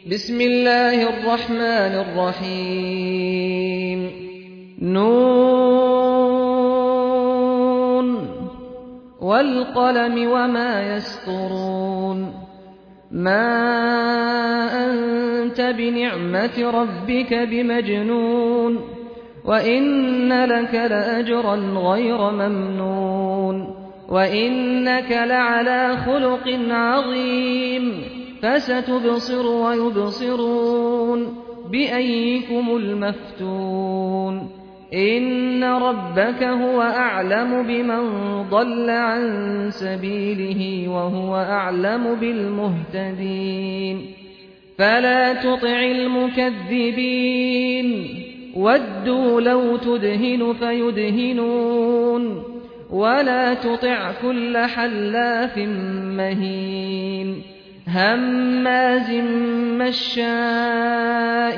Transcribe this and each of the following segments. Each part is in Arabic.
بسم الله الرحمن الرحيم نون والقلم وما يسطرون ما أنت بنعمة ربك بمجنون وإن لك لأجرا غير ممنون وإنك لعلى خلق عظيم فستبصر ويبصرون بأيكم المفتون إن ربك هو أعلم بمن ضل عن سبيله وهو أعلم بالمهتدين فلا تطع المكذبين ودوا لو تدهن فيدهنون ولا تطع كل حلاف مهين هماز مشاء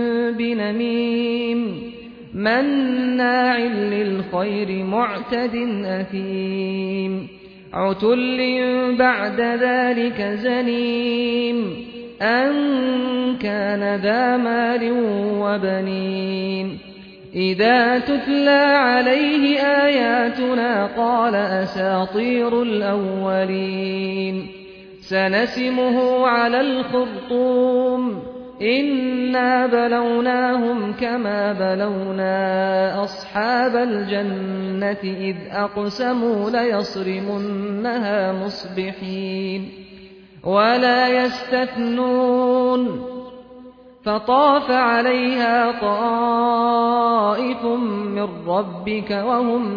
بنميم مناع للخير معتد أثيم عتل بعد ذلك زنيم أن كان ذا مال وبنين إذا تتلى عليه آياتنا قال أساطير الأولين سنسمه على الخرطوم إنا بلوناهم كما بلونا أصحاب الجنة إذ أقسموا ليصرمنها مصبحين ولا يستثنون فطاف عليها طائف من ربك وهم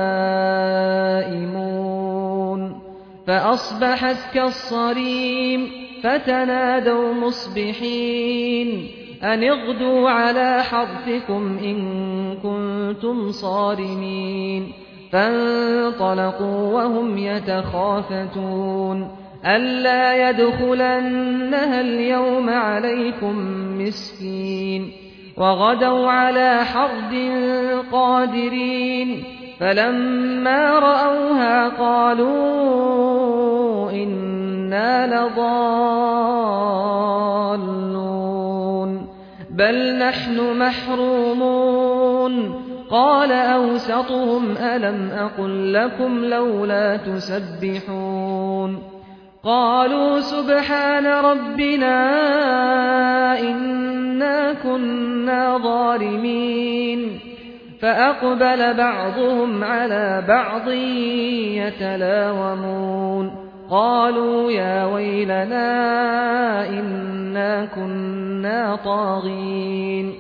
نائمون فأصبحت كالصريم فتنادوا مصبحين أن اغدوا على حرثكم إن كنتم صارمين فانطلقوا وهم يتخافتون ألا يدخلنها اليوم عليكم مسكين وغدوا على حرد قادرين فلما رأوها قالوا إنا لضالون بل نحن محرومون قال أوسطهم ألم أقل لكم لولا تسبحون قالوا سبحان ربنا إنا كنا ظالمين فأقبل بعضهم على بعض يتلاومون قالوا يا ويلنا إنا كنا طاغين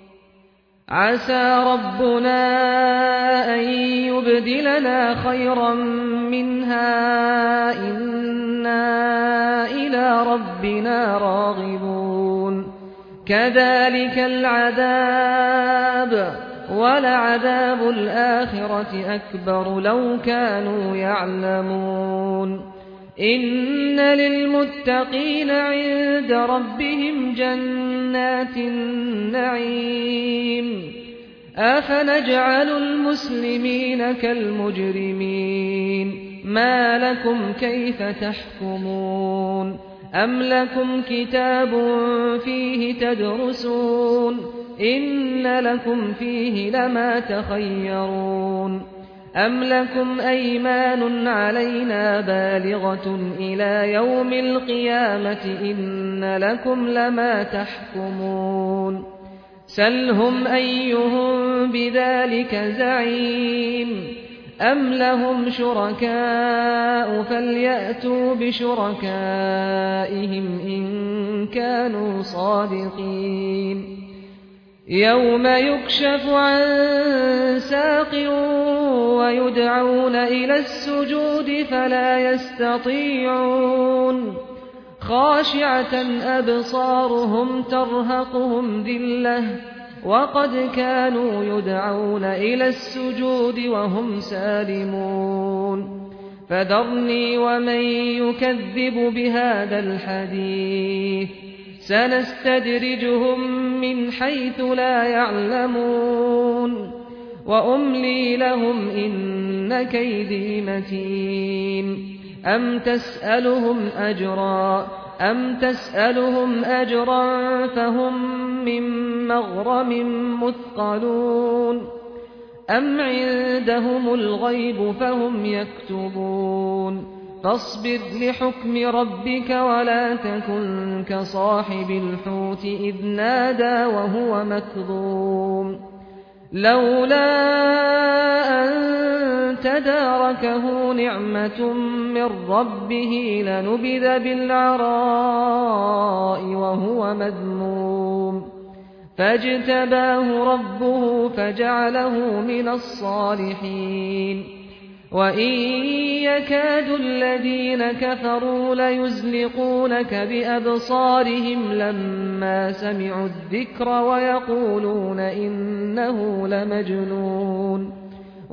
عسى ربنا أن يبدلنا خيرا منها إنا إلى ربنا راغبون كذلك العذاب ولعذاب الآخرة أكبر لو كانوا يعلمون إن للمتقين عند ربهم جنات النعيم أفنجعل المسلمين كالمجرمين ما لكم كيف تحكمون أم لكم كتاب فيه تدرسون إن لكم فيه لما تخيرون أم لكم أيمان علينا بالغة إلى يوم القيامة إن لكم لما تحكمون سلهم أيهم بذلك زعيم أم لهم شركاء فليأتوا بشركائهم إن كانوا صادقين يوم يكشف عن ساق ويدعون إلى السجود فلا يستطيعون خاشعة أبصارهم ترهقهم ذلة وقد كانوا يدعون إلى السجود وهم سالمون فذرني ومن يكذب بهذا الحديث سنستدرجهم من حيث لا يعلمون وأملي لهم إن كيدي متين أم تسألهم أجرا أم تسألهم أجرا فهم من مغرم مثقلون أم عندهم الغيب فهم يكتبون فاصبر لحكم ربك ولا تكن كصاحب الحوت إذ نادى وهو مكظوم لولا أن تداركه نعمة من ربه لنبذ بالعراء وهو مذموم فاجتباه ربه فجعله من الصالحين وإن يكاد الذين كفروا ليزلقونك بأبصارهم لما سمعوا الذكر ويقولون إنه لمجنون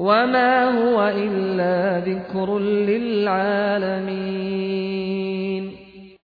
وما هو إلا ذكر للعالمين